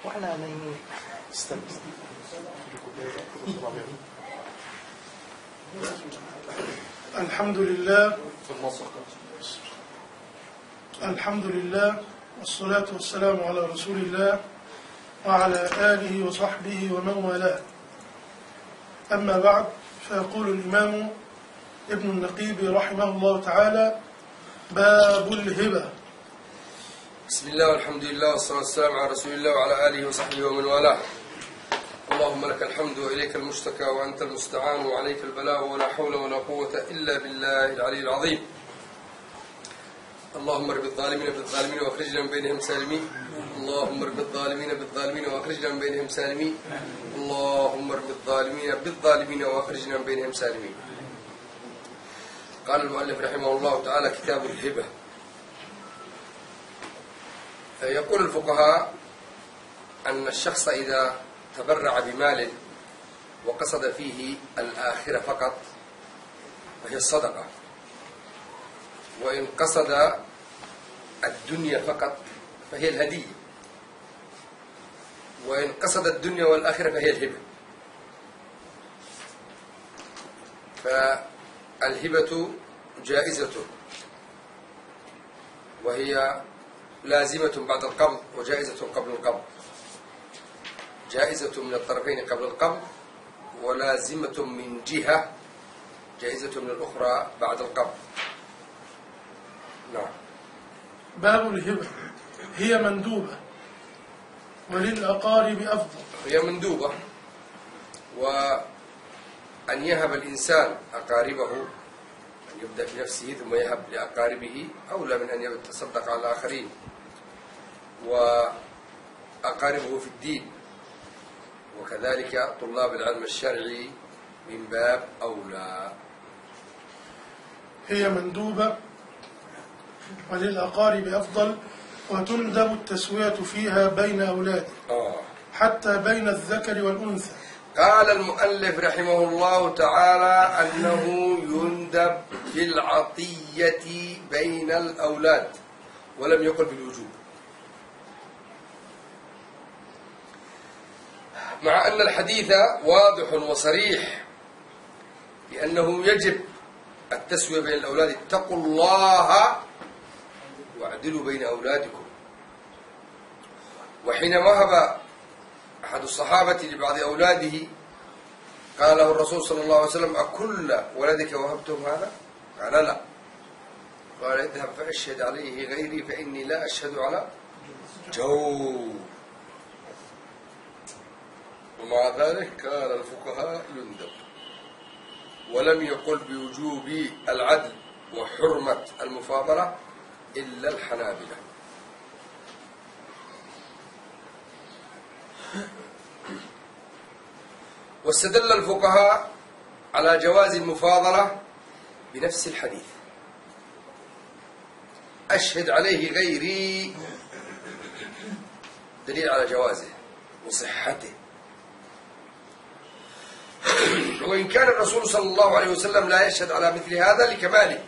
واحنا نايمين. الحمد لله والصلاة والسلام على رسول الله وعلى آله وصحبه ومن والاه. أما بعد، فيقول الإمام ابن النقيب رحمه الله تعالى: باب الهبة. بسم الله والحمد لله والصلاة والسلام على رسول الله وعلى آله وصحبه ومن والاه. اللهم لك الحمد وإليك المشتكى وأنت المستعان وعليك البلاء ولا حول ولا قوة إلا بالله العلي العظيم. اللهم ارب الظالمين بالظالمين واخرجنا من بينهم سالمين. اللهم ارب الظالمين بالظالمين واخرجنا من بينهم سالمين. اللهم ارب الظالمين بالظالمين واخرجنا من بينهم سالمين. قال المؤلف رحمه الله تعالى: كتاب الهبة. يقول الفقهاء أن الشخص إذا تبرع بمال وقصد فيه الآخرة فقط فهي الصدقة، وإن قصد الدنيا فقط فهي الهدية، وإن قصد الدنيا والآخرة فهي الهبة. فالهبة جائزة، وهي لازمة بعد القبض وجائزة قبل القبض، جائزة من الطرفين قبل القبض ولازمة من جهة، جائزة من الأخرى بعد القبض. نعم. باب الهبة هي مندوبة وللأقارب أفضل. هي مندوبة، وأن يهب الإنسان أقاربه، أن يبدأ بنفسه ثم يهب لأقاربه أولى من أن يتصدق على الآخرين، وأقاربه في الدين، وكذلك طلاب العلم الشرعي من باب أولى. هي مندوبة وللأقارب أفضل، وتندب التسوية فيها بين أولاده حتى بين الذكر والأنثى. قال المؤلف رحمه الله تعالى أنه يندب بالعطية بين الأولاد، ولم يقل بالوجوب، مع أن الحديث واضح وصريح بأنه يجب التسوية بين الأولاد. اتقوا الله واعدلوا بين أولادكم. وحين وهب أحد الصحابة لبعض أولاده قال له الرسول صلى الله عليه وسلم: أكل ولدك وهبتم هذا؟ قال لا. قال: اذهب فأشهد عليه غيري فإني لا أشهد على جور. ومع ذلك قال الفقهاء يندب، ولم يقل بوجوب العدل وحرمة المفاضلة إلا الحنابلة. واستدل الفقهاء على جواز المفاضلة بنفس الحديث: أشهد عليه غيري، دليل على جوازه وصحته. وإن كان الرسول صلى الله عليه وسلم لا يشهد على مثل هذا لكماله،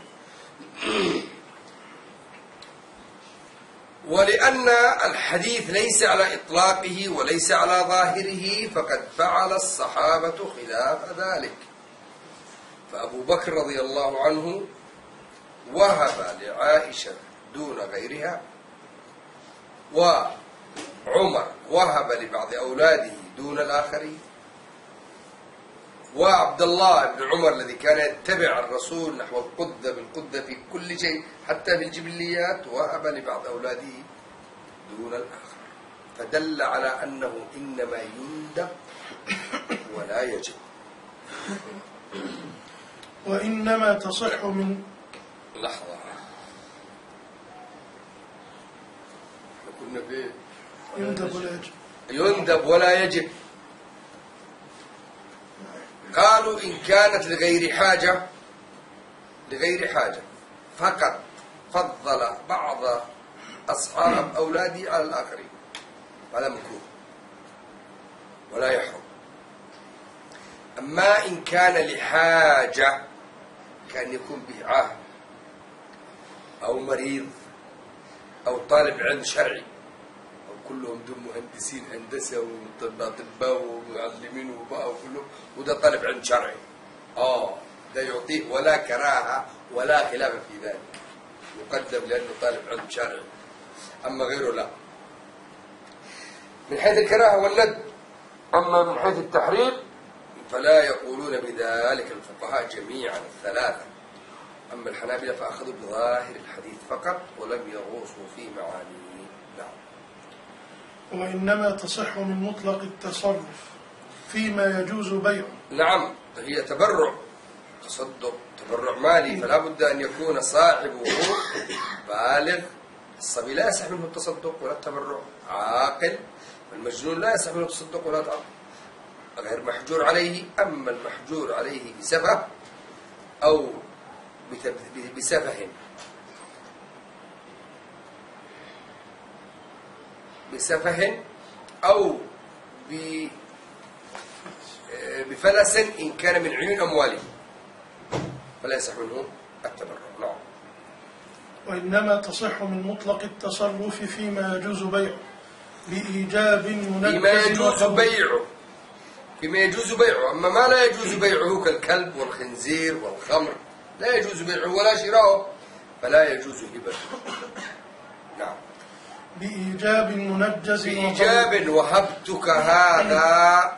ولأن الحديث ليس على إطلاقه وليس على ظاهره، فقد فعل الصحابة خلاف ذلك. فأبو بكر رضي الله عنه وهب لعائشة دون غيرها، وعمر وهب لبعض أولاده دون الآخرين، وعبد الله بن عمر الذي كان يتبع الرسول نحو القدة بالقدة في كل شيء حتى في الجبليات وهب لبعض أولاده دون الآخر. فدل على أنه إنما يندب ولا يجب. وإنما تصح من لحظة، كنا في يندب ولا يجب. يندب ولا يجب. قالوا إن كانت لغير حاجة فقط فضل بعض أصحاب أولاده على الآخرين، هذا مكروه ولا يحرم. أما إن كان لحاجة، كان يكون به عاهد أو مريض أو طالب علم شرعي أو كلهم دول مهندسين هندسة وأطباء ومعلمين وبقى وكلهم، وده طالب علم شرعي. ده يعطيه ولا كراهة ولا خلاف في ذلك، يقدم لأنه طالب علم شرعي، أما غيره لا. من حيث الكراهة والند. أما من حيث التحريم فلا يقولون بذلك الفقهاء جميعا الثلاثة. أما الحنابلة فأخذوا بظاهر الحديث فقط ولم يغوصوا في معانيه. نعم. وإنما تصح من مطلق التصرف فيما يجوز بيعه. نعم، هي تبرع، تصدق، تبرع مالي، فلا بد أن يكون صاحبه بالغ. الصبي لا يصح منه التصدق ولا التبرع، عاقل. المجنون لا يصح منه التصدق ولا التبرع، غير محجور عليه. أما المحجور عليه بسفه أو بسفه أو بفلس إن كان من عيون أمواله فلا يصح منه التبرع. نعم. وإنما تصح من مطلق التصرف فيما يجوز بيعه بإيجاب منجز فيما يجوز بيعه. أما ما لا يجوز بيعه كالكلب والخنزير والخمر لا يجوز بيعه ولا شراؤه، فلا يجوز هبته. نعم. بإيجاب منجز بإيجاب وهبتك هذا،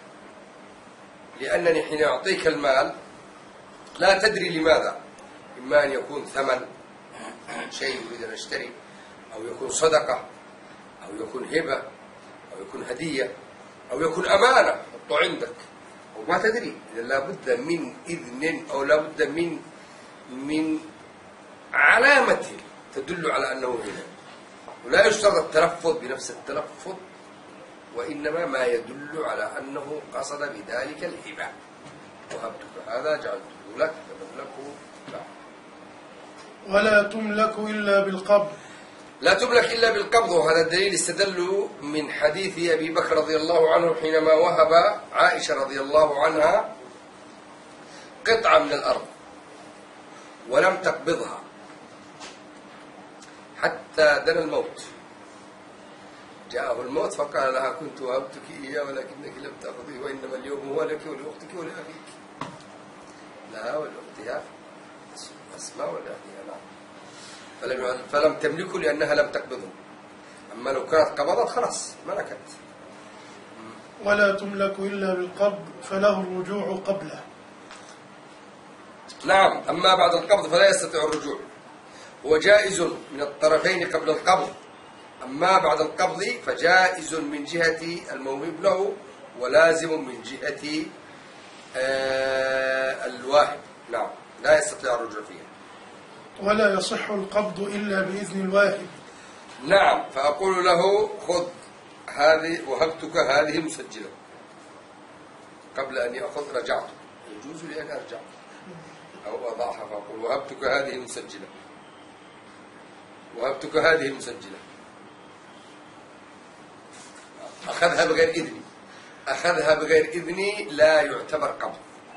لأنني حين أعطيك المال لا تدري لماذا. إما أن يكون ثمن شيء يريد أن أشتري، أو يكون صدقة، أو يكون هبة، أو يكون هدية، أو يكون أمانة حطه عندك، وما تدري. إذا لابد من إذن أو لابد من علامة تدل على أنه هنا. ولا يشترط التلفظ بنفس التلفظ، وإنما ما يدل على أنه قصد بذلك الهبة. وهبتك هذا جعلته لك تملكه. لا. ولا تملك إلا بالقبض. لا تملك إلا بالقبض، وهذا الدليل استدلوا من حديث أبي بكر رضي الله عنه حينما وهب عائشة رضي الله عنها قطعة من الأرض ولم تقبضها حتى دنا الموت. جاءه الموت فقال لها كنت وهبتك إياه ولكنك لم تأخذيه، وإنما اليوم هو لك ولأختك ولأخيك، لها ولأختها أسماء ولأخيها. نعم. فلم تملكه لأنها لم تقبضه. أما لو كانت قبضت خلاص ملكت. ولا تملك إلا بالقبض فله الرجوع قبله. نعم. أما بعد القبض فلا يستطيع الرجوع، هو جائز من الطرفين قبل القبض. أما بعد القبض فجائز من جهة الموهوب له ولازم من جهة الواهب. نعم، لا يستطيع الرجوع فيها. ولا يصح القبض إلا بإذن الواهب. نعم. فأقول له خذ هذه وهبتك هذه مسجلة، قبل أن يأخذ رجعت، يجوز لي أن أرجع أو أضعها، فأقول وهبتك هذه مسجلة، وهبتك هذه مسجلة. أخذها بغير إذني، أخذها بغير إذني لا يعتبر قبض،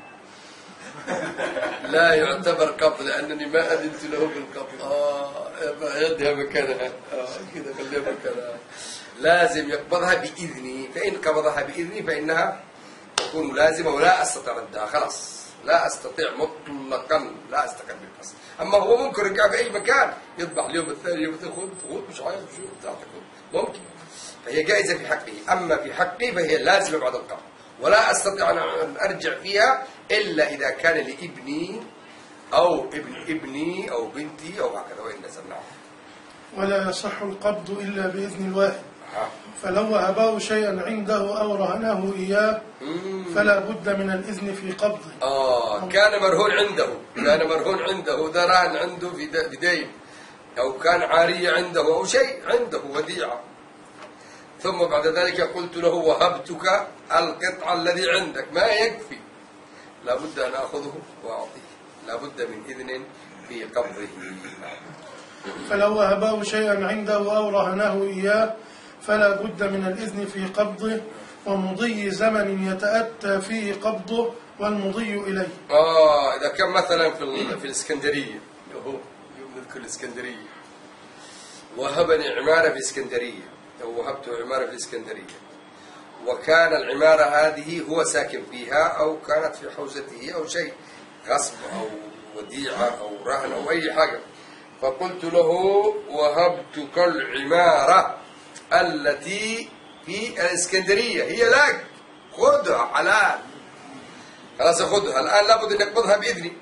لا يعتبر قبض، لأنني ما أذنت له بالقبض. يدها مكانها كذا، خليها مكانها. لازم يقبضها بإذني، فإن قبضها بإذني فإنها تكون لازمة ولا أستطيع ردها. خلاص لا أستطيع مطلقا، لا أستقل بالقصد. أما هو ممكن يرجع في أي مكان، يذبح اليوم الثاني يوم الثاني، خذ مش عايز شو بتاعتك، ممكن. فهي جائزة في حقه. أما في حقي فهي لازمة بعد القبض، ولا أستطيع أن أرجع فيها إلا إذا كان لابني أو ابن ابني أو بنتي أو هكذا، وإن نزلنا. ولا يصح القبض إلا بإذن الواهب. فلو وهبه شيئا عنده أو رهنه إياه فلا بد من الإذن في قبضه. كان مرهون عنده، ده رهن عنده في دين، أو كان عارية عنده أو شيء عنده وديعة، ثم بعد ذلك قلت له وهبتك القطع الذي عندك، ما يكفي، لا بد أن أخذه وأعطيه، لا بد من إذن في قبضه. فلو وهبه شيئا عنده أو رهنه إياه فلا بد من الإذن في قبضه ومضي زمن يتأتى فيه قبضه والمضي إليه. إذا كان مثلا في الإسكندرية، نذكر الإسكندرية، وهبني عمارة في الإسكندرية ووهبته عمارة في الإسكندرية، وكان العمارة هذه هو ساكن فيها أو كانت في حوزته أو شيء غصب أو وديعة أو رهن أو أي حاجة. فقلت له وهبتك العمارة التي في الإسكندرية هي لك، خذها حلال، خلاص خذها الآن، لابد أن أقبضها بإذني.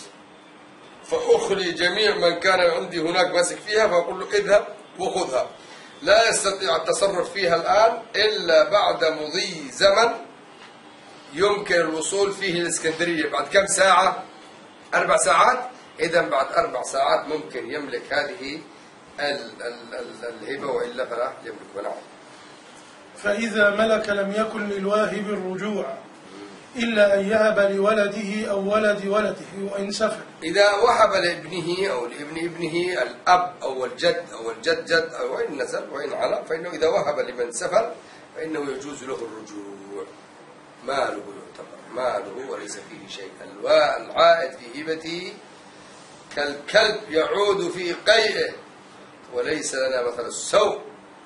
فأخلي جميع من كان عندي هناك ماسك فيها، فأقول له اذهب وخذها، لا يستطيع التصرف فيها الآن إلا بعد مضي زمن يمكن الوصول فيه للإسكندرية. بعد كم ساعة؟ 4 ساعات. إذا بعد 4 ساعات ممكن يملك هذه الهبة، وإلا فلا يملك. ونعم. فإذا ملك لم يكن للواهب الرجوع إلا أن يهب لولده أو ولد ولده وإن سفل. إذا وهب لابنه أو لابن ابنه الأب أو الجد أو الجد جد أو وإن نزل وإن على، فإنه إذا وهب لمن سفل فإنه يجوز له الرجوع، ماله يعتبر ماله وليس فيه شيء. العائد في هبته كالكلب يعود في قيئه، وليس لنا مثل السوء،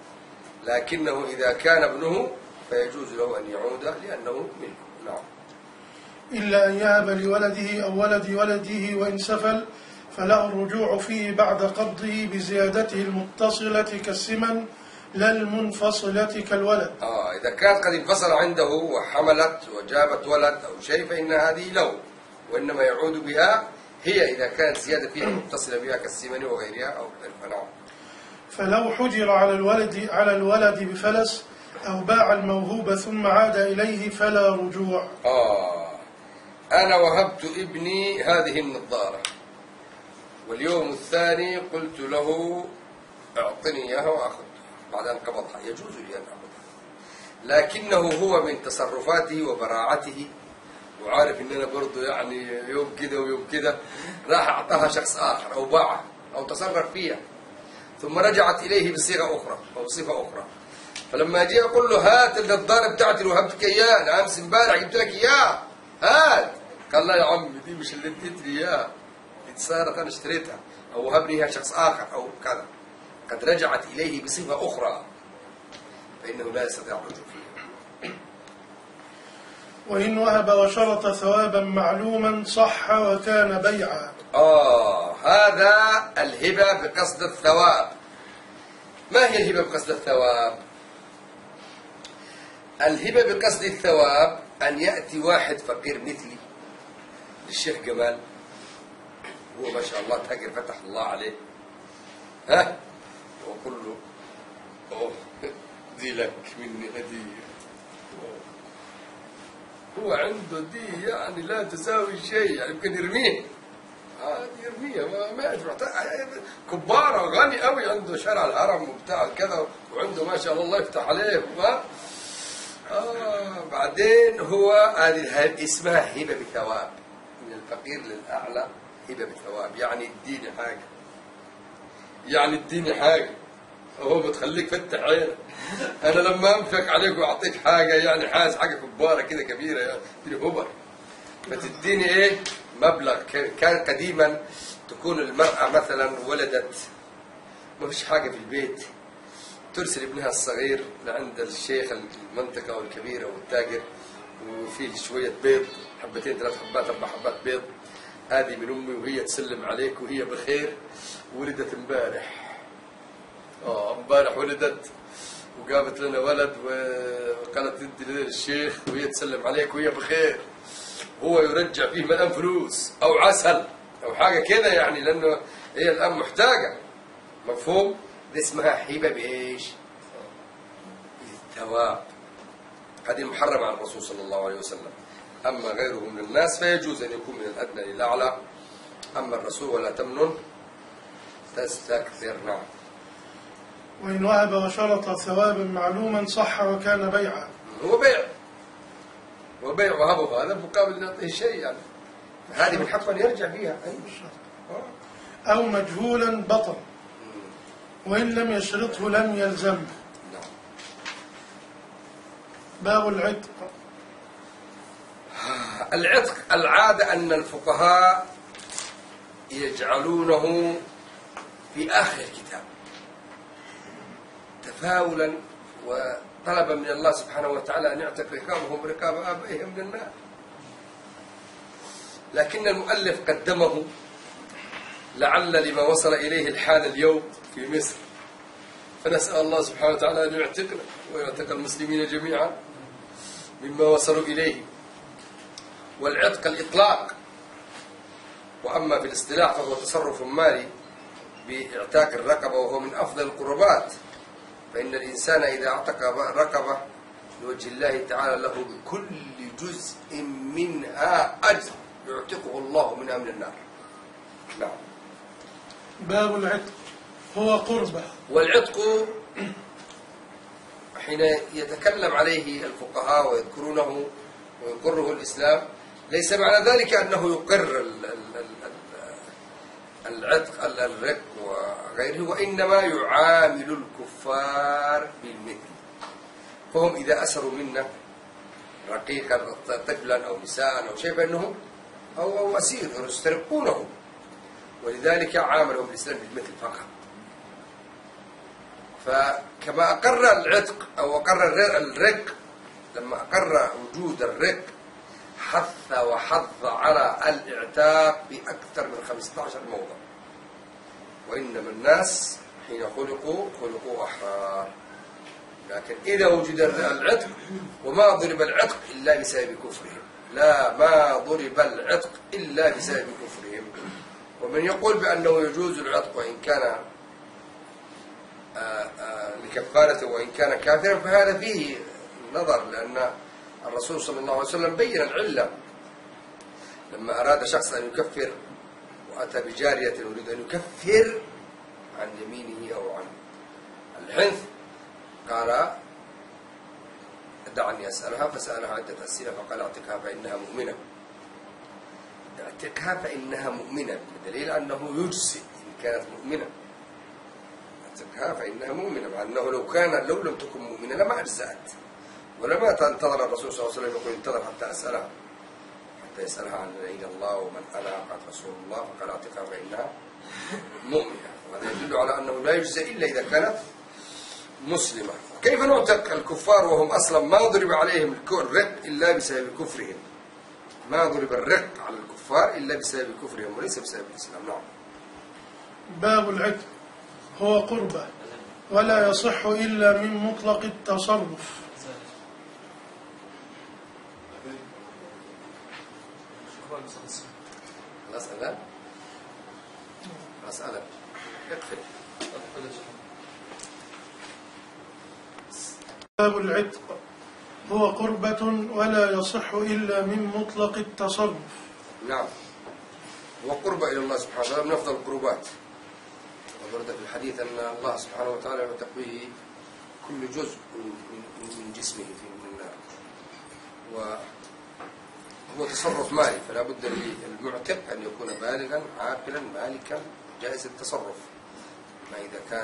لكنه إذا كان ابنه فيجوز له أن يعود لأنه منه. نعم. إلا أن يهب لولده أو ولد ولده وإن سفل فله الرجوع فيه بعد قبضه بزيادته المتصلة كالسمن لا المنفصلة كالولد. إذا كانت قد انفصل عنده وحملت وجابت ولد أو شيء فإن هذه له، وإنما يعود بها هي إذا كانت زيادة فيها متصلة بها كالسمن وغيرها أو نعم. فلو حجر على الولد بفلس أو باع الموهوب ثم عاد إليه فلا رجوع. أنا وهبت ابني هذه النظارة، واليوم الثاني قلت له اعطني إياها وأخذها بعد أن قبضها، يجوز لي أن أخذها، لكنه هو من تصرفاته وبراعته وعارف إن أنا برضو يعني يوم كذا ويوم كذا راح أعطاها شخص آخر أو باعها أو تصرف فيها، ثم رجعت إليه بصيغة أخرى أو صفة أخرى. فلما أجي أقول له هات النظارة بتاعتي اللي وهبتك إياه، أنا أمس امبارح جبت لك إياه، هات. قال لا يا عمي دي مش اللي اديت لي إياه، دي صارت أنا اشتريتها أو وهبني إياها شخص آخر أو كذا، قد رجعت إليه بصفة أخرى فإنه لا يستطيع الرجوع فيها. وإن وهب وشرط ثوابا معلوما صح وكان بيعا. هذا الهبة بقصد الثواب. ما هي الهبة بقصد الثواب؟ الهبة بقصد الثواب أن يأتي واحد فقير مثلي للشيخ جمال، هو ما شاء الله تاجر فتح الله عليه، وأقول له دي لك مني هدية، هو عنده دي يعني لا تساوي شيء، يعني يمكن يرميه، يرميها ما يدفع، كبارة وغني قوي، عنده شارع الهرم وبتاع كذا، وعنده ما شاء الله يفتح عليه بعدين هو هذه اسمها هبة بثواب، من الفقير للأعلى هبة بثواب، يعني اديني حاجة، يعني اديني حاجة، هو بتخليك فتح عينك. أنا لما أنفق عليك وأعطيك حاجة يعني حاجة كبارة كده كبيرة، يعني تديني هبر، فتديني إيه مبلغ. كان قديما تكون المرأة مثلا ولدت ما فيش حاجة في البيت، ترسل ابنها الصغير لعند الشيخ المنطقة والكبيرة والتاجر، وفيه شوية بيض، 2 3 حبات 4 حبات بيض، هذه من أمي وهي تسلم عليك وهي بخير، ولدت امبارح، امبارح ولدت وجابت لنا ولد وقالت تدي للشيخ وهي تسلم عليك وهي بخير، هو يرجع فيه ملان فلوس أو عسل أو حاجة كذا، يعني لأنه هي الآن محتاجة، مفهوم؟ دي اسمها هبة بإيش؟ بالثواب. هذه محرمة عن الرسول صلى الله عليه وسلم. أما غيره من الناس فيجوز أن يكون من الأدنى إلى الأعلى، أما الرسول ولا تمنن تستكثر. نعم. وإن وهب وشرط ثوابا معلوما صح وكان بيعا. هو بيع وهبه هذا مقابل أن يعطيه شيء، يعني هذه من حقه أن يرجع فيها. أو مجهولا بطل، وإن لم يشرطه لم يلزمه. باب العتق. العتق العادة أن الفقهاء يجعلونه في آخر الكتاب، تفاؤلا وطلبا من الله سبحانه وتعالى أن يعتق رقابهم رقاب آبائهم من النار، لكن المؤلف قدمه لعل لما وصل إليه الحال اليوم في مصر، فنسأل الله سبحانه وتعالى أن يعتقنا ويعتق المسلمين جميعا مما وصلوا إليه. والعتق الإطلاق، وأما في الاصطلاح فهو تصرف مالي باعتاق الرقبة، وهو من أفضل القربات، فإن الإنسان إذا اعتق رقبة لوجه الله تعالى له بكل جزء منها أجر يعتقه الله منها من النار. نعم. باب العتق هو قربة. والعتق حين يتكلم عليه الفقهاء ويذكرونه ويقره الإسلام ليس معنى ذلك أنه يقر العتق الرق وغيره، وإنما يعامل الكفار بالمثل، فهم إذا أسروا منا رقيقا طفلا أو نساء أو شيء فإنهم أو أسير يسترقونه، ولذلك عاملهم الإسلام بالمثل فقط. فكما أقر العتق أو أقر الرق، لما أقر وجود الرق حث وحض على الاعتاق بأكثر من 15 موضع. وإنما الناس حين خلقوا أحرار، لكن إذا وجد العتق، وما ضرب العتق إلا بسبب كفرهم، لا ما ضرب العتق إلا بسبب كفرهم. ومن يقول بأنه يجوز العتق وإن كان لكفارته وإن كان كافرا فهذا فيه نظر، لأن الرسول صلى الله عليه وسلم بين العلة لما أراد شخص أن يكفر وأتى بجارية يريد أن يكفر عن يمينه أو عن الحنث، قال دعني أسألها، فسألها عدة أسئلة فقال اعتقها فإنها مؤمنة، اعتقها فإنها مؤمنة، بدليل أنه يجزئ إن كانت مؤمنة، اعتقها فإنها مؤمنة، مع أنه لو لم تكن مؤمنة لما أجزأت، ولما انتظر الرسول صلى الله عليه وسلم يقول انتظر حتى أسألها، حتى يسألها عن أين الله ومن أنا، قالت رسول الله، فقال اعتقها فإنها مؤمنة. وهذا يدل على أنه لا يجزى إلا إذا كانت مسلمة. كيف نعتق الكفار وهم أصلا ما ضرب عليهم الرق إلا بسبب كفرهم؟ ما ضرب الرق على الكفار إلا بسبب كفرهم وليس بسبب الإسلام. نعم. باب العتق هو قربة ولا يصح إلا من مطلق التصرف. مسألة يكفي. باب العتق هو قربة ولا يصح إلا من مطلق التصرف. نعم. وقربة إلى الله سبحانه وتعالى من أفضل القربات، ورد في الحديث أن الله سبحانه وتعالى يعتق به كل جزء من جسمه في النار، وهو تصرف مالي، فلا بد للمعتق أن يكون بالغا عاقلا مالكا جائز التصرف، ما إذا كان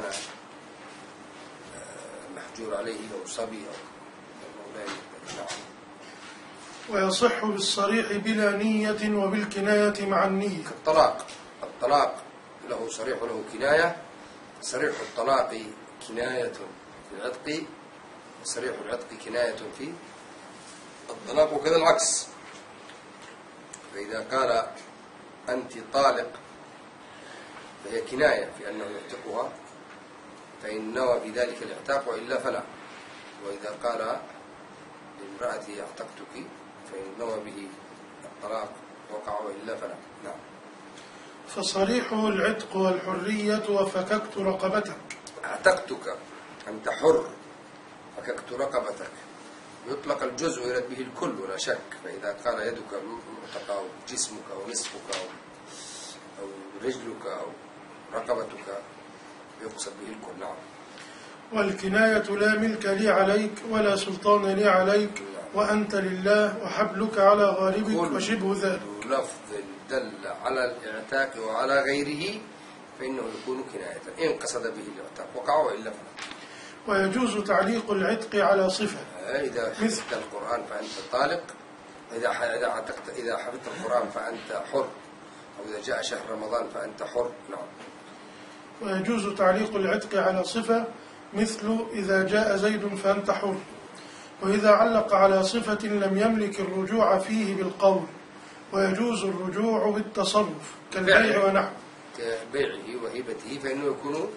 محجور عليه أو صبي أو مولاي. ويصح بالصريح بلا نية وبالكناية مع النية. الطلاق له صريح وله كناية. صريح الطلاق كناية في العتق، وصريح العتق كناية في الطلاق، وكذا العكس. فإذا قال أنت طالق فهي كناية في أنه يعتقها، فإن نوى بذلك الاعتاق وإلا فلا. وإذا قال لامرأتي اعتقتك فإن نوى به الطلاق وقع وإلا فلا. نعم. فصريحه العتق والحرية وفككت رقبتك. اعتقتك أنت حر، فككت رقبتك، يطلق الجزء ويرد به الكل ولا شك. فإذا قال يدك معتقة أو جسمك أو نصفك أو رجلك أو رقبتك يقصد به الكل. نعم. والكناية لا ملك لي عليك ولا سلطان لي عليك وأنت لله وحبلك على غاربك وشبه ذلك. لفظ دل على الاعتاق وعلى غيره فإنه يكون كناية إن قصد به الاعتاق وقع وإلا فلا. ويجوز تعليق العتق على صفة. إذا حفظت القرآن فأنت طالق، إذا حفظت القرآن فأنت حر، أو إذا جاء شهر رمضان فأنت حر. نعم. ويجوز تعليق العتق على صفة مثل إذا جاء زيد فأنت حر. وإذا علق على صفة لم يملك الرجوع فيه بالقول، ويجوز الرجوع بالتصرف كالبيع ونحوه، كبيعه وهبته، فإنه يكون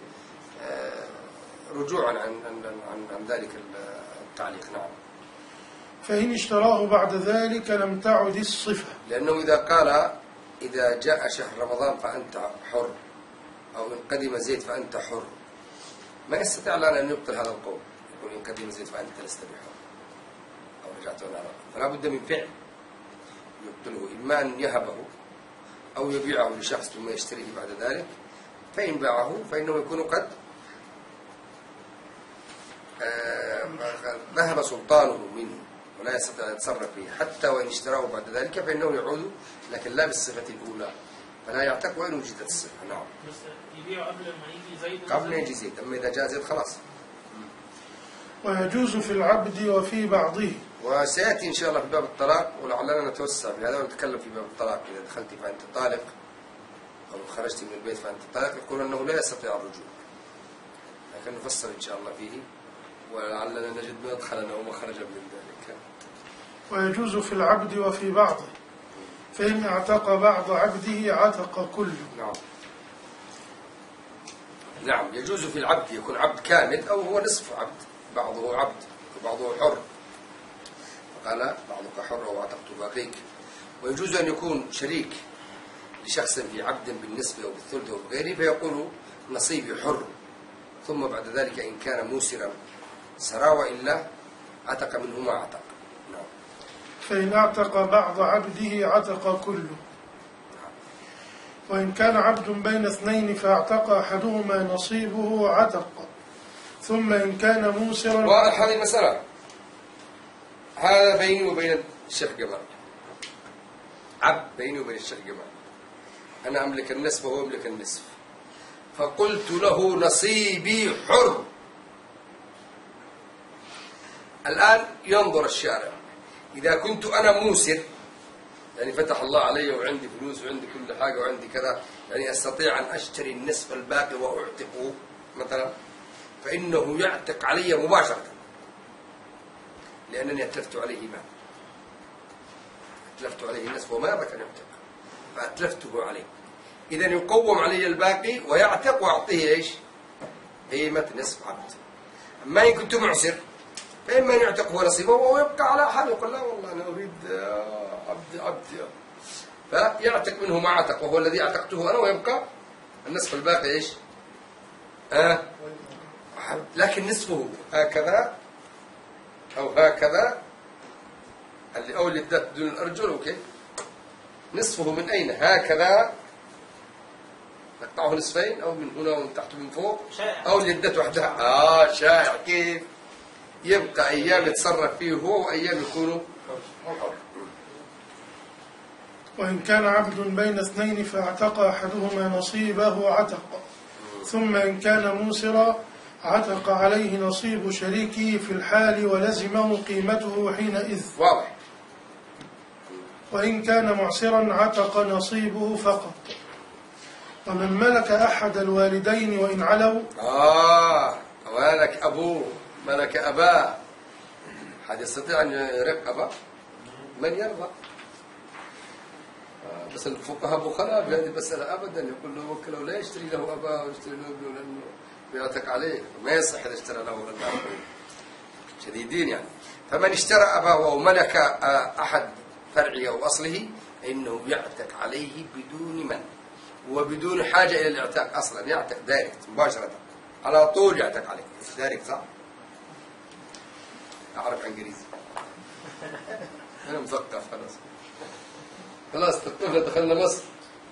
رجوعا عن ذلك التعليق. نعم. فإن اشتراه بعد ذلك لم تعد الصفة، لأنه إذا قال إذا جاء شهر رمضان فأنت حر، أو إن قدم زيد فأنت حر، ما يستطيع الآن أن يبطل هذا القول، يقول إن قدم زيد فأنت لست بحر أو رجعت ولا لا. فلا بد من فعل يبطله، إما أن يهبه أو يبيعه لشخص ثم يشتريه بعد ذلك، فإن باعه فإنه يكون قد ذهب سلطانه منه ولا يستطيع أن يتصرف فيه، حتى وإن اشتراه بعد ذلك فإنه يعود، لكن لا بالصفة الأولى، فلا يعتق وإن وجدت الصفة. نعم. بس يبيعه قبل ما يجي زيد. قبل ما يجي زيد، أما إذا جاء زيد خلاص. ويجوز في العبد وفي بعضه. وسيأتي إن شاء الله في باب الطلاق، ولعلنا نتوسع في هذا ونتكلم في باب الطلاق. إذا دخلت فأنت طالق، أو خرجت من البيت فأنت طالق، يقول أنه لا يستطيع الرجوع، لكن نفصل إن شاء الله فيه، ولعلنا نجد مدخلا أو مخرجا من ذلك. ويجوز في العبد وفي بعضه، فإن اعتق بعض عبده عتق كله. نعم. نعم، يجوز في العبد يكون عبد كامل أو هو نصف عبد، بعضه عبد وبعضه حر، فقال بعضك حر وعتقت باقيك. ويجوز أن يكون شريك لشخص في عبد بالنسبة أو بالثلث أو بغيره، فيقول نصيبي حر، ثم بعد ذلك إن كان موسرا سرى، وإلا عتق منه ما عتق. نعم. فإن اعتق بعض عبده عتق كله. وإن كان عبد بين اثنين فاعتق أحدهما نصيبه عتق، ثم إن كان موسرا. وهذه المسألة هذا بيني وبين الشيخ جمال، عبد بيني وبين الشيخ جمال، أنا أملك النصف وهو يملك النصف، فقلت له نصيبي حر. الآن ينظر الشارع، إذا كنت أنا موسر، يعني فتح الله علي وعندي فلوس وعندي كل حاجة وعندي كذا، يعني أستطيع أن أشتري النصف الباقي وأعتقه مثلا، فإنه يعتق علي مباشرة، لأنني أتلفت عليه مال، أتلفت عليه النصف وما يرضى أن يعتق، فأتلفته عليه، إذا يقوم علي الباقي ويعتق وأعطيه إيش؟ قيمة نصف عبد. أما إن كنت معسر فإما أن يعتق هو نصيبه ويبقى على حاله، يقول لا والله أنا أريد عبد فيعتق منه ما عتق، وهو الذي اعتقته أنا، ويبقى النصف الباقي إيش؟ لكن نصفه هكذا أو هكذا، أو اللي ادت دون الأرجل، أوكي، نصفه من أين؟ هكذا نقطعه نصفين، أو من هنا ومن تحت ومن فوق، أو اللي ادت وحدها. شائع. كيف؟ يبقى أيام يتصرف فيه هو، وأيام يكون حر. وإن كان عبد بين اثنين فاعتق أحدهما نصيبه عتق، ثم إن كان موسرا عتق عليه نصيب شريكه في الحال ولزمه قيمته حينئذ. واضح. وإن كان معسرا عتق نصيبه فقط. ومن ملك أحد الوالدين وإن علوا. ملك أبوه، ملك أباه، حد يستطيع أن يرق أباه؟ من يرضى؟ بس الفقهاء بخلاء بهذه المسألة أبدا، يقول له وكله لا يشتري له أباه ويشتري له ابنه، لأنه بيعتق عليه، ما يصح إذا اشترى له ابنه، شديدين يعني. فمن اشترى أباه أو ملك أحد فرعه أو أصله فإنه يعتق عليه بدون من، وبدون حاجة إلى الاعتاق أصلا، يعتق دايركت مباشرة على طول، يعتق عليه دايركت. صح؟ أعرف إنجليزي، أنا مثقف خلاص تقفنا، دخلنا مصر.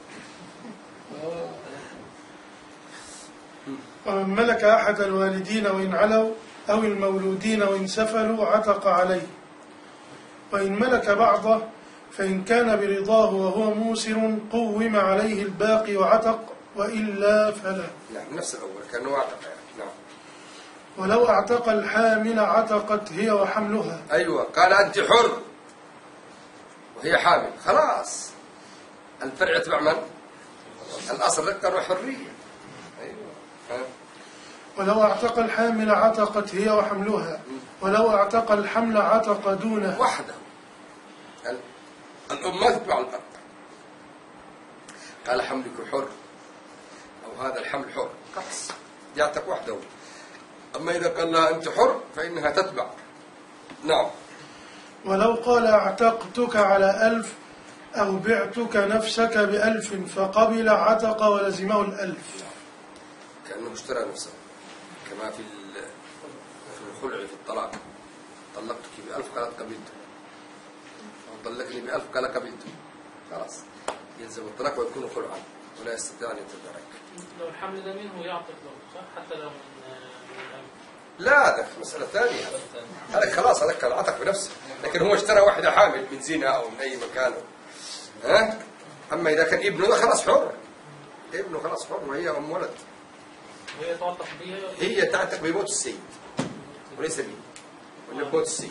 ومن ملك أحد الوالدين وإن علوا أو المولودين وإن سفلوا عتق عليه. وإن ملك بعضه فإن كان برضاه وهو موسر قوم عليه الباقي وعتق، وإلا فلا. نعم، نفس الأول كأنه اعتق يعني. نعم. ولو اعتق الحامل عتقت هي وحملها. أيوة، قال أنت حر وهي حامل، خلاص الفرع يتبع من؟ الأصل رقا وحرية. أيوة. ولو اعتق الحامل عتقت هي وحملها، ولو اعتق الحمل عتق دونه. وحده. الأم ما تتبع الأب. قال حملك حر أو هذا الحمل حر، خلاص يعتق وحده. أما إذا قال لها أنت حر فإنها تتبع. نعم. ولو قال اعتقتك على 1000 أو بعتك نفسك ب1000 فقبل عتق ولزمه 1000. كأنه اشترى نفسه، كما في الخلع في الطلاق. طلقتك ب1000 قالت قبلته، أو طلقني ب1000 قال قبلته، خلاص يلزم الطلاق ويكون خلعا ولا يستطيع أن يتدارك. لو الحمل ده منه يعطف له صح، حتى لو من الأب. لا هذا مسألة ثانية، هذا خلاص هذا كان عتق بنفسه، لكن هو اشترى واحدة حامل من زنا أو من أي مكان. ها؟ أما إذا كان ابنه خلاص حر، ابنه خلاص حر وهي أم ولد، وهي تعتق بها، هي تعتق بموت السيد وليس به، ولا بموت السيد.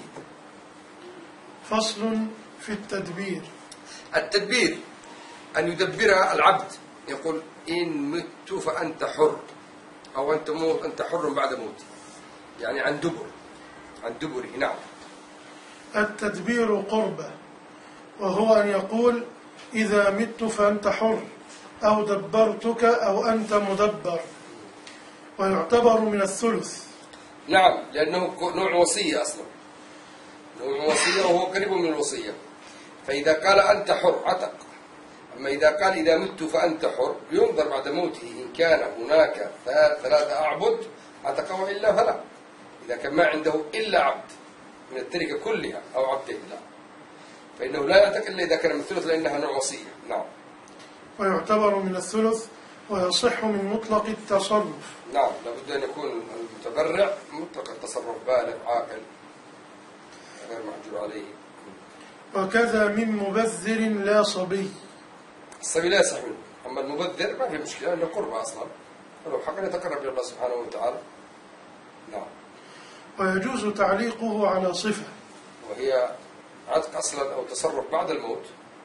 فصل في التدبير. التدبير أن يدبرها العبد، يقول إن مت فأنت حر، أو أنت حر بعد موتي، يعني عن دبره. نعم. التدبير قربة، وهو أن يقول إذا مت فأنت حر، أو دبرتك، أو أنت مدبر، ويعتبر من الثلث. نعم، لأنه نوع وصية أصلا، نوع وصية وهو قريب من الوصية. فإذا قال أنت حر عتق. أما إذا قال إذا مت فأنت حر، ينظر بعد موته إن كان هناك 3 أعبد عتق، وإلا فلا. إذا كان ما عنده إلا عبد من التركة كلها أو عبدين لا، فإنه لا يعتق إلا إذا كان من الثلث، لأنها نوع وصية. نعم. ويعتبر من الثلث، ويصح من مطلق التصرف. نعم، لابد أن يكون المتبرع مطلق التصرف، بالغ عاقل غير محجور عليه. وكذا من مبذر لا صبي. الصبي لا يصح منه، أما المبذر ما في مشكلة، أنه قربة أصلا، ولو حقا يتقرب إلى الله سبحانه وتعالى. نعم. ويجوز تعليقه على صفة، وهي عتق أصلا أو تصرف بعد الموت،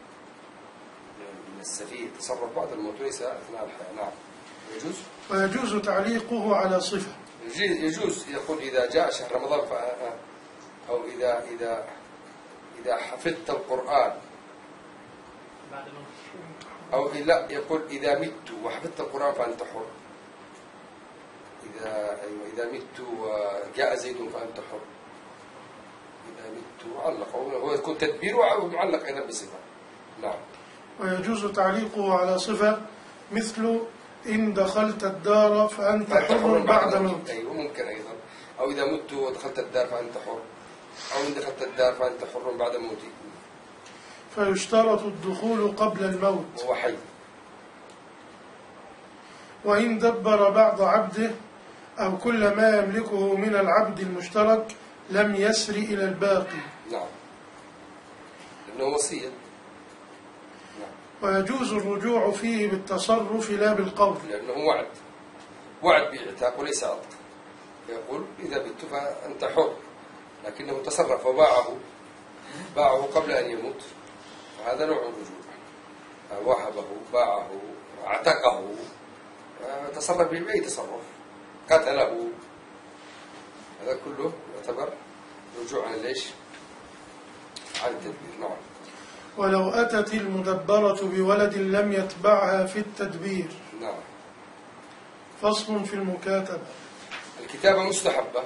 من السفيه تصرف بعد الموت وليس أثناء الحياة. نعم. يجوز. ويجوز تعليقه على صفة. يجوز يقول إذا جاء شهر رمضان أو إذا حفظت القرآن، بعد موت. أو لا يقول إذا مت وحفظت القرآن فأنت حر. إذا مت وجاء زيد فأنت حر. إذا مت معلق، هو يكون تدبير ومعلق أيضا بصفة. نعم. ويجوز تعليقه على صفة، مثل إن دخلت الدار فأنت حر بعد موت. أيوة ممكن أيضا. أو إذا مت ودخلت الدار فأنت حر، أو إن دخلت الدار فأنت حر بعد موتي. فيشترط الدخول قبل الموت. وهو حي. وإن دبر بعض عبده أو كل ما يملكه من العبد المشترك لم يسر إلى الباقي. نعم، لأنه وصية. ويجوز الرجوع فيه بالتصرف لا بالقول، لأنه وعد باعتاق وليس عتق. يقول إذا بت فأنت حر، لكنه تصرف وباعه قبل أن يموت، فهذا نوع الرجوع. وهبه، باعه، اعتقه، تصرف به بأي تصرف، قتله، هذا كله يعتبر رجوع عن ليش؟ عن التدبير. نعم. ولو أتت المدبرة بولد لم يتبعها في التدبير. نعم. فصل في المكاتبة. الكتابة مستحبة،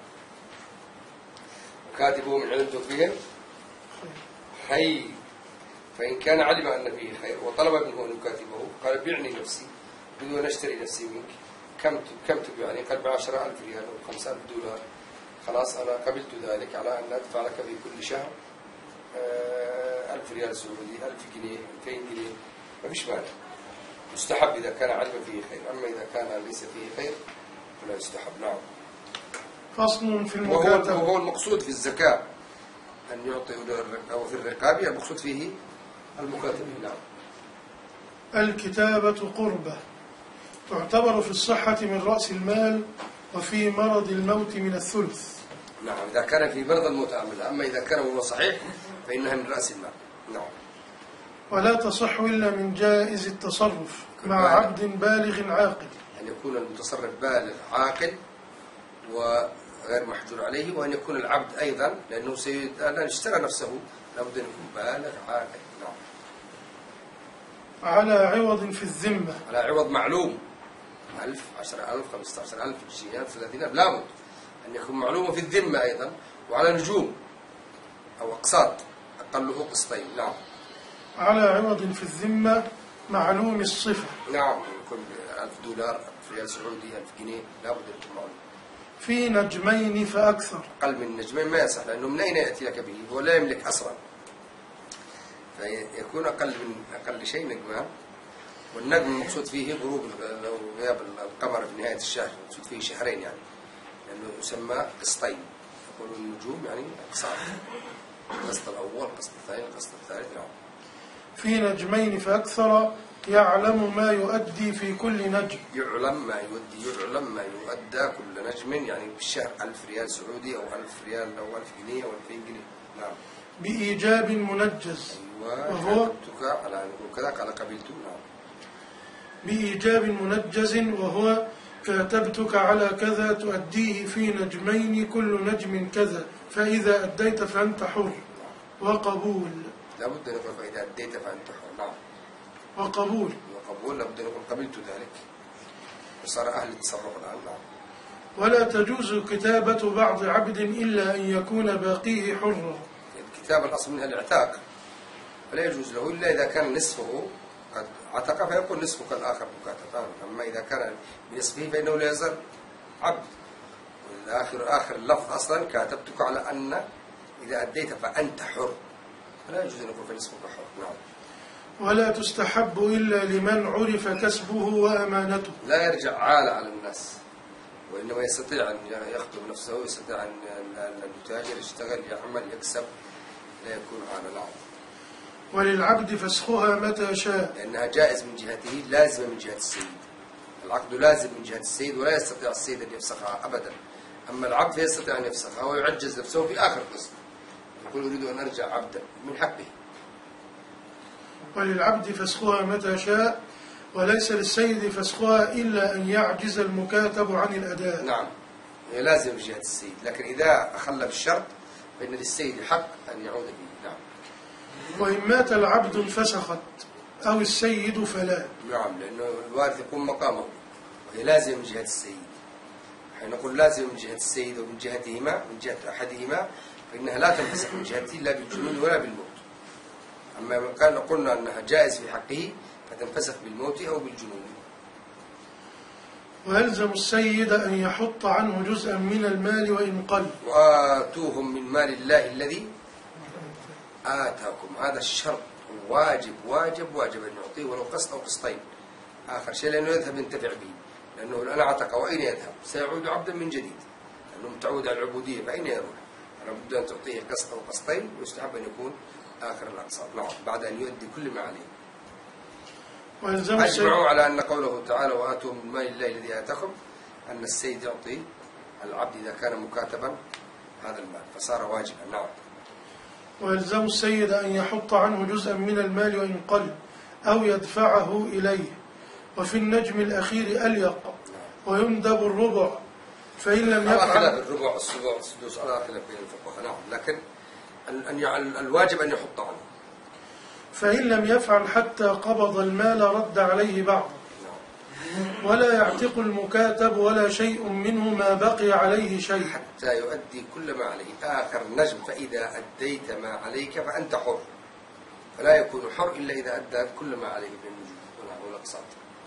وكاتبه من علم تطبيق خير، فإن كان علم أن فيه خير وطلب منه أن يكاتبه قال بعني نفسي بدون أن أشتري نفسي منك، كم تبيعني؟ قال ب10,000 ريال أو $5,000. خلاص أنا قبلت ذلك على أن أدفع لك في كل شهر 1000 ريال سعودي، 1000 جنيه، 200 جنيه، ما فيش مانع. مستحب إذا كان علم فيه خير، أما إذا كان ليس فيه خير فلا يستحب. نعم. فصل في المكاتبة. وهو المقصود في الزكاة أن يعطي، أو في الرقاب المقصود فيه المكاتبة. نعم. الكتابة قربة، تعتبر في الصحة من رأس المال، وفي مرض الموت من الثلث. نعم، إذا كان في مرض الموت أعملها، أما إذا كان هو صحيح فإنها من رأس المال. نعم. ولا تصح إلا من جائز التصرف مع عبد بالغ عاقل. يعني يكون المتصرف بالغ عاقل وغير محجور عليه، وأن يكون العبد أيضا لأنه الآن اشترى نفسه لابد أن يكون بالغ عاقل. نعم. على عوض في الذمة. على عوض معلوم 1000 10,000 15,000 20,000 30,000 لابد أن يكون معلوم في الذمة أيضا، وعلى نجوم أو أقساط أقله قسطين. نعم. على عوض في الذمة معلوم الصفة. نعم، يكون $1000 $1000 ريال سعودي 1000 جنيه لابد أن يكون معلوم. في نجمين فأكثر. أقل من نجمين ما يصح، لأنه من أين يأتي لك به؟ هو لا يملك أصلا، فيكون أقل شيء نجمان. والنجم المقصود فيه غياب القمر في نهاية الشهر، المقصود فيه شهرين يعني، لأنه يسمى قسطين. يقولون النجوم يعني أقساط، القسط الأول القسط الثاني القسط الثالث. نعم. في نجمين فأكثر يعلم ما يؤدي في كل نجم. يعلم ما يؤدى كل نجم، يعني بالشهر 1000 ريال سعودي أو 1000 ريال أو 1000 جنيه أو 2000 جنيه. نعم. بإيجاب منجز. أيوة. وهو كتبتك على أن كذا قال قبلت. نعم. بإيجاب منجز وهو كاتبتك على كذا تؤديه في نجمين كل نجم كذا فإذا أديت فأنت حر. وقبول. لابد أن يقول فإذا أديت فأنت حر. نعم. وقبول لابد أن يقول قبلت ذلك، وصار أهل التصرف الآن. نعم. ولا تجوز كتابة بعض عبد إلا أن يكون باقيه حرا. الكتابة الأصل منها الاعتاق، فلا يجوز له إلا إذا كان نصفه قد عتق فيكون نصفه كالآخر مكاتب. أما إذا كان بنصفه فإنه لا يزال عبد. آخر اللفظ أصلا كاتبتك على أن إذا أديت فأنت حر، فلا يجوز أن يكون في نصفك حر. نعم. ولا تستحب إلا لمن عرف كسبه وأمانته. لا يرجع عالة على الناس، وإنما يستطيع أن يخدم نفسه، يستطيع أن يتاجر يشتغل يعمل يكسب، لا يكون عالة. نعم. وللعبد فسخها متى شاء، لأنها جائز من جهته لازمة من جهة السيد. العقد لازم من جهة السيد ولا يستطيع السيد أن يفسخها أبدا. أما العبد فيستطيع أن يفسخها ويعجز نفسه في آخر قسط، يقول أريد أن أرجع عبدا من حقه. وللعبد فسخها متى شاء وليس للسيد فسخها إلا أن يعجز المكاتب عن الأداء. نعم، هي لازم من جهة السيد، لكن إذا أخل بالشرط فإن للسيد حق أن يعود به. نعم. وإن مات العبد انفسخت أو السيد فلا. نعم، لأنه الوارث يقوم مقامه، وهي لازم من جهة السيد. حين نقول لازم من جهة السيد ومن جهتهما من جهة أحدهما فإنها لا تنفسخ من جهته لا بالجنون ولا بالموت. أما من كان قلنا أنها جائز في حقه فتنفسخ بالموت أو بالجنون. ويلزم السيد أن يحط عنه جزءا من المال وإن قل. وآتوهم من مال الله الذي آتاكم، هذا الشرط واجب أن يعطيه ولو قسط أو قسطين. آخر شيء لأنه يذهب ينتفع به، لأنه الآن اعتق وأين يذهب؟ سيعود عبدا من جديد، لأنه متعود على العبودية فأين يروح؟ لابد أن تعطيه قسط أو قسطين، ويستحب أن يكون آخر الأقساط. نعم، بعد أن يؤدي كل ما عليه. أجمعوا على أن قوله تعالى وآتوا من مال الله الذي آتاكم أن السيد يعطي العبد إذا كان مكاتبا هذا المال فصار واجبا. نعم. ويلزم السيد أن يحط عنه جزءا من المال وإن قل أو يدفعه إليه. وفي النجم الأخير أليق ويندب الربع، فإن لم يفعل خلاف الربع السبع السدس على خلاف بين الفقهاء. نعم، لكن الواجب أن يحط عنه. فإن لم يفعل حتى قبض المال رد عليه بعض. ولا يعتق المكاتب ولا شيء منه ما بقي عليه شيء حتى يؤدي كل ما عليه. آخر النجم فإذا أديت ما عليك فأنت حر، فلا يكون حر إلا إذا أدى كل ما عليه من النجوم والأقساط.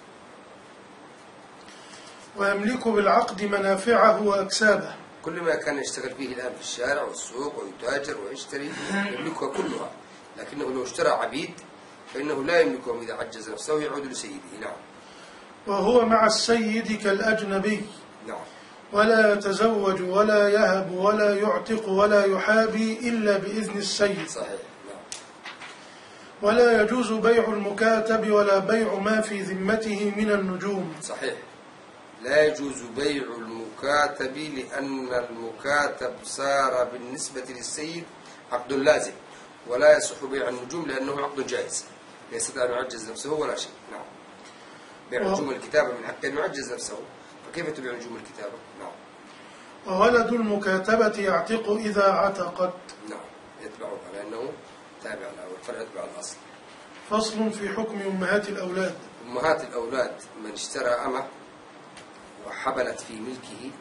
ويملك بالعقد منافعه وأكسابه، كل ما كان يشتغل فيه الآن في الشارع والسوق ويتاجر ويشتري يملكها كلها، لكنه لو اشترى عبيد فإنه لا يملكهم إذا عجز نفسه ويعود لسيده. نعم. وهو مع السيد كالأجنبي. نعم. ولا يتزوج ولا يهب ولا يعتق ولا يحابي إلا بإذن السيد. صحيح. نعم. ولا يجوز بيع المكاتب ولا بيع ما في ذمته من النجوم. صحيح، لا يجوز بيع المكاتب لأن المكاتب صار بالنسبة للسيد عقد لازم، ولا يصح بيع النجوم لأنه عقد جائز لا يستطيع أن يعجز نفسه ولا شيء. نعم. بيع نجوم الكتابة من حق أن يعجز نفسه، فكيف تبيع نجوم الكتابة؟ نعم. وولد المكاتبة يعتق إذا عتقت. نعم، يتبعها لأنه تابع لها والفرع يتبع الأصل. فصل في حكم أمهات الأولاد. أمهات الأولاد من اشترى أمة وحبلت في ملكه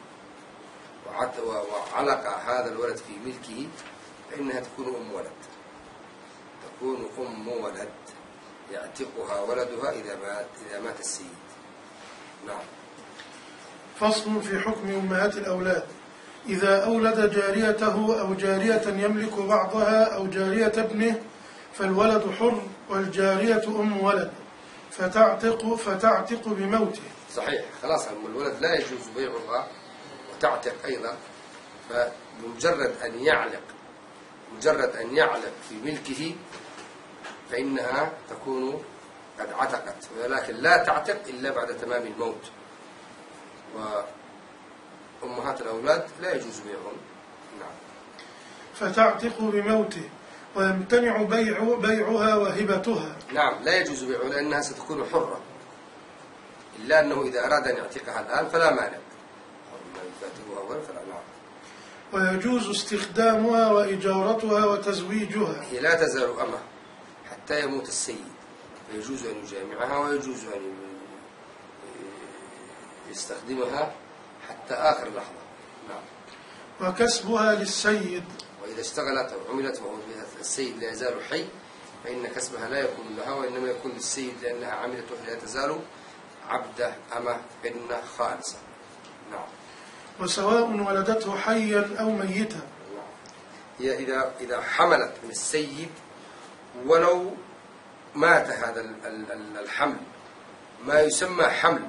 وعلق هذا الولد في ملكه فإنها تكون أم ولد، تكون أم ولد يعتقها ولدها إذا مات السيد. نعم. فصل في حكم أمهات الأولاد. إذا أولد جاريته أو جارية يملك بعضها أو جارية ابنه فالولد حر والجارية أم ولد فتعتق بموته. صحيح، خلاص الولد لا يجوز بيعها وتعتق أيضا، فبمجرد أن يعلق في ملكه فإنها تكون قد عتقت، ولكن لا تعتق إلا بعد تمام الموت. وأمهات الأولاد لا يجوز بيعهم. نعم. فتعتق بموته ويمتنع بيعها وهبتها. نعم، لا يجوز بيعها لأنها ستكون حرة، إلا أنه إذا أراد أن يعتقها الآن فلا مانع، فلا. نعم. ويجوز استخدامها وإجارتها وتزويجها. هي لا تزال أمة حتى يموت السيد، فيجوز أن يجامعها ويجوز أن يستخدمها حتى آخر لحظة. نعم. وكسبها للسيد. وإذا اشتغلت أو عملت وهو السيد لا يزال حي فإن كسبها لا يكون لها وإنما يكون للسيد، لأنها عملت وهي لا تزال عبده أمة بنة خالصة. نعم. وسواء ولدته حيا أو ميتا. هي إذا حملت من السيد ولو مات هذا الحمل ما يسمى حمل،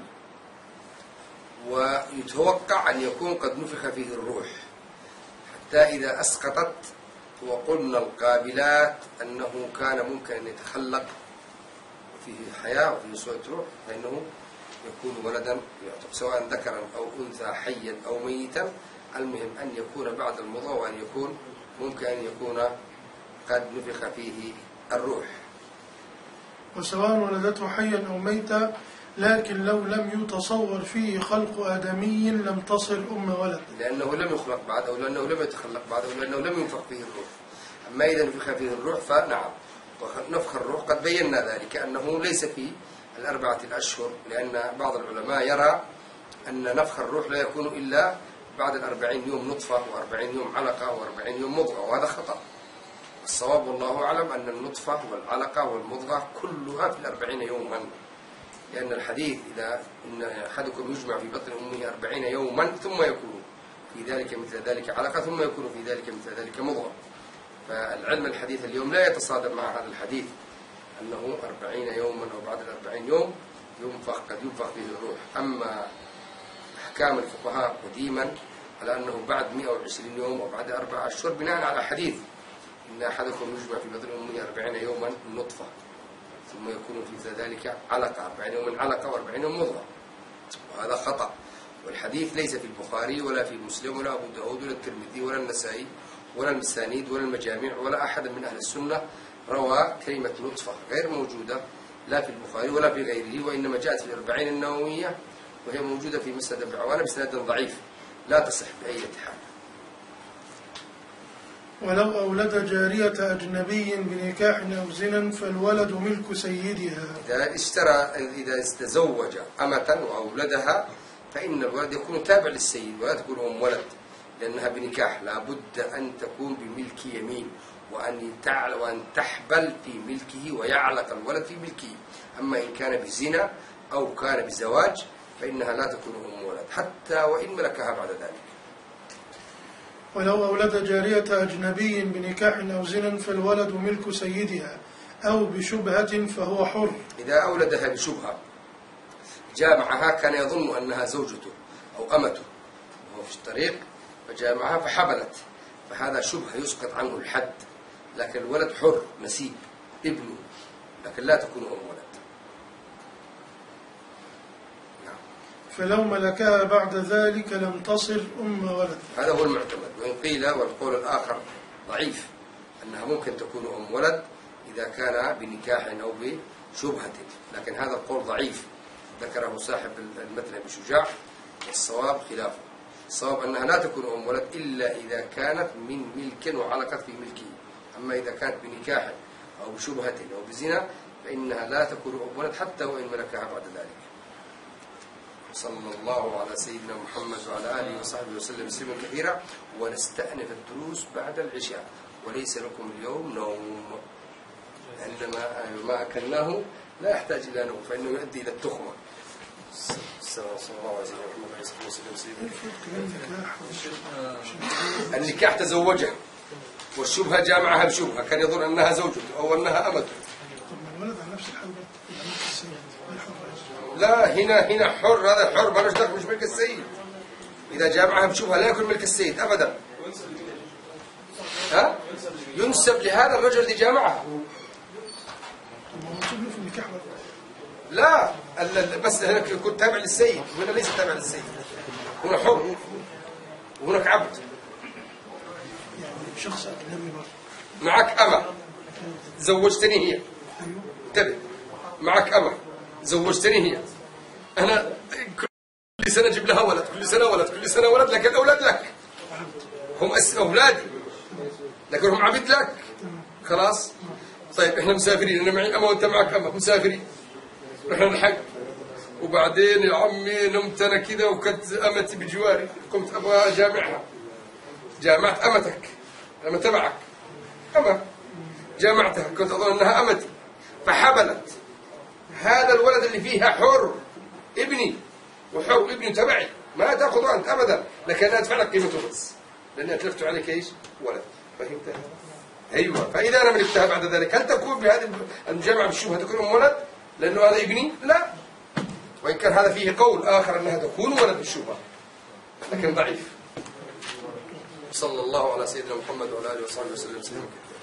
ويتوقع أن يكون قد نفخ فيه الروح، حتى إذا أسقطت وقلنا القابلات أنه كان ممكن أن يتخلق فيه حياة وفيه صورة روح فإنه يكون ولدا يعتق، سواء ذكرا أو أنثى حيا أو ميتا، المهم أن يكون بعد المضى وأن يكون ممكن أن يكون قد نفخ فيه الروح. وسواء ولدته حيا أو ميتا، لكن لو لم يتصور فيه خلق آدمي لم تصل أم ولد، لأنه لم يخلق بعد أو لأنه لم يتخلق بعد أو لأنه لم ينفخ فيه الروح. أما إذا نفخ فيه الروح فنعم، ونفخ الروح قد بينا ذلك أنه ليس في 4 الأشهر، لأن بعض العلماء يرى أن نفخ الروح لا يكون إلا بعد 40 يوم نطفة و40 يوم علقة و40 يوم مضغة، وهذا خطأ. الصواب والله أعلم أن النطفة والعلقة والمضغة كلها في 40 يوما، لأن الحديث إذا إن أحدكم يجمع في بطن أمه 40 يوما ثم يكون في ذلك مثل ذلك علقة ثم يكون في ذلك مثل ذلك مضغة. فالعلم الحديث اليوم لا يتصادم مع هذا الحديث أنه 40 يوما أو بعد 40 يوم قد ينفخ به الروح. أما أحكام الفقهاء قديما على أنه بعد 120 يوم أو بعد 4 أشهر بناء على حديث إن أحدكم يجمع في بطن أمه 40 يوما نطفة ثم يكون في ذلك علقة، 40 يوما علقة و40 يوم مضغة، وهذا خطأ. والحديث ليس في البخاري ولا في مسلم ولا أبو داود ولا الترمذي ولا النسائي ولا المسانيد ولا المجامع ولا أحد من أهل السنة روى كلمة نطفة، غير موجودة لا في البخاري ولا في غيره، وإنما جاءت في 40 النووية وهي موجودة في مسند ابن عوانة بسند ضعيف لا تصح بأي حال. ولو أولد جارية أجنبي بنكاح أو زنا فالولد ملك سيدها. إذا تزوج أمة وأولدها فإن الولد يكون تابع للسيد ولا تكون أم ولد، لأنها بنكاح لا بد أن تكون بملك يمين وأن تحبل في ملكه ويعلق الولد في ملكه. أما إن كان بزنا أو كان بزواج فإنها لا تكون أم ولد حتى وإن ملكها بعد ذلك. ولو أولد جارية أجنبي بنكاح أو زنا فالولد ملك سيدها أو بشبهة فهو حر. إذا أولدها بشبهة جامعها كان يظن أنها زوجته أو أمته وهو في الطريق فجامعها فحبلت، فهذا شبهة يسقط عنه الحد، لكن الولد حر نسيب ابنه، لكن لا تكون أم ولد. نعم. فلو ملكها بعد ذلك لم تصل أم ولد. هذا هو المعتمد، وإن قيل والقول الآخر ضعيف أنها ممكن تكون أم ولد إذا كان بنكاح أو بشبهة، لكن هذا القول ضعيف، ذكره صاحب المتن ابن شجاع، والصواب خلافه. الصواب أنها لا تكون أم ولد إلا إذا كانت من ملك وعلقت في ملكه. أما إذا كانت بنكاح أو بشبهة أو بزنا فإنها لا تكون أم ولد حتى وإن ملكها بعد ذلك. صلى الله على سيدنا محمد وعلى آله وصحبه وسلم تسليما كثيرا. ونستأنف الدروس بعد العشاء، وليس لكم اليوم نوم، لأن ما أكلناه لا يحتاج إلى نوم فإنه يؤدي إلى التخمة. صلى الله عليه وسلم. النكاح تزوجها والشبهة جامعها بشبهة، كان يظن أنها زوجته أو أنها أمته. الولد على نفس الحال لا، هنا حر، هذا حر مالوش دخل، مش ملك السيد. إذا جامعها بشبهة لا يكون ملك السيد أبدا. ها؟ ينسب لهذا الرجل الذي جامعها. لا، بس هناك يكون تابع للسيد، هنا ليس تابع للسيد، هنا حر وهناك عبد. يعني شخص أجنبي برضه. معك أمة زوجتني هي، انتبه، معك أمة زوجتني هي، أنا كل سنة أجيب لها ولد، كل سنة ولد، كل سنة ولد، لكن الأولاد لك، هم أولادي لكن هم عبيد لك. خلاص. طيب إحنا مسافرين، أنا معي أمة وأنت معك أمة، مسافرين، رحنا نحج، وبعدين يا عمي نمت أنا كذا وكنت أمتي بجواري، قمت أبغى أجامعها، جامعت أمتك، أمة تبعك، أمة جامعتها، كنت أظن أنها أمتي فحبلت. هذا الولد اللي فيها حر ابني، وحر ابني تبعي، ما تأخذه أنت أبدا، لكن أنا أدفع لك قيمته بس لأني أتلفت عليك إيش؟ ولد. فهمت؟ أيوة. فإذا أنا ملكتها بعد ذلك هل تكون بهذه المجامعة بالشبهة تكون أم ولد لأنه هذا ابني؟ لا، وإن كان هذا فيه قول آخر أنها تكون ولد بالشبهة لكن ضعيف. صلى الله على سيدنا محمد وعلى آله وصحبه وسلم.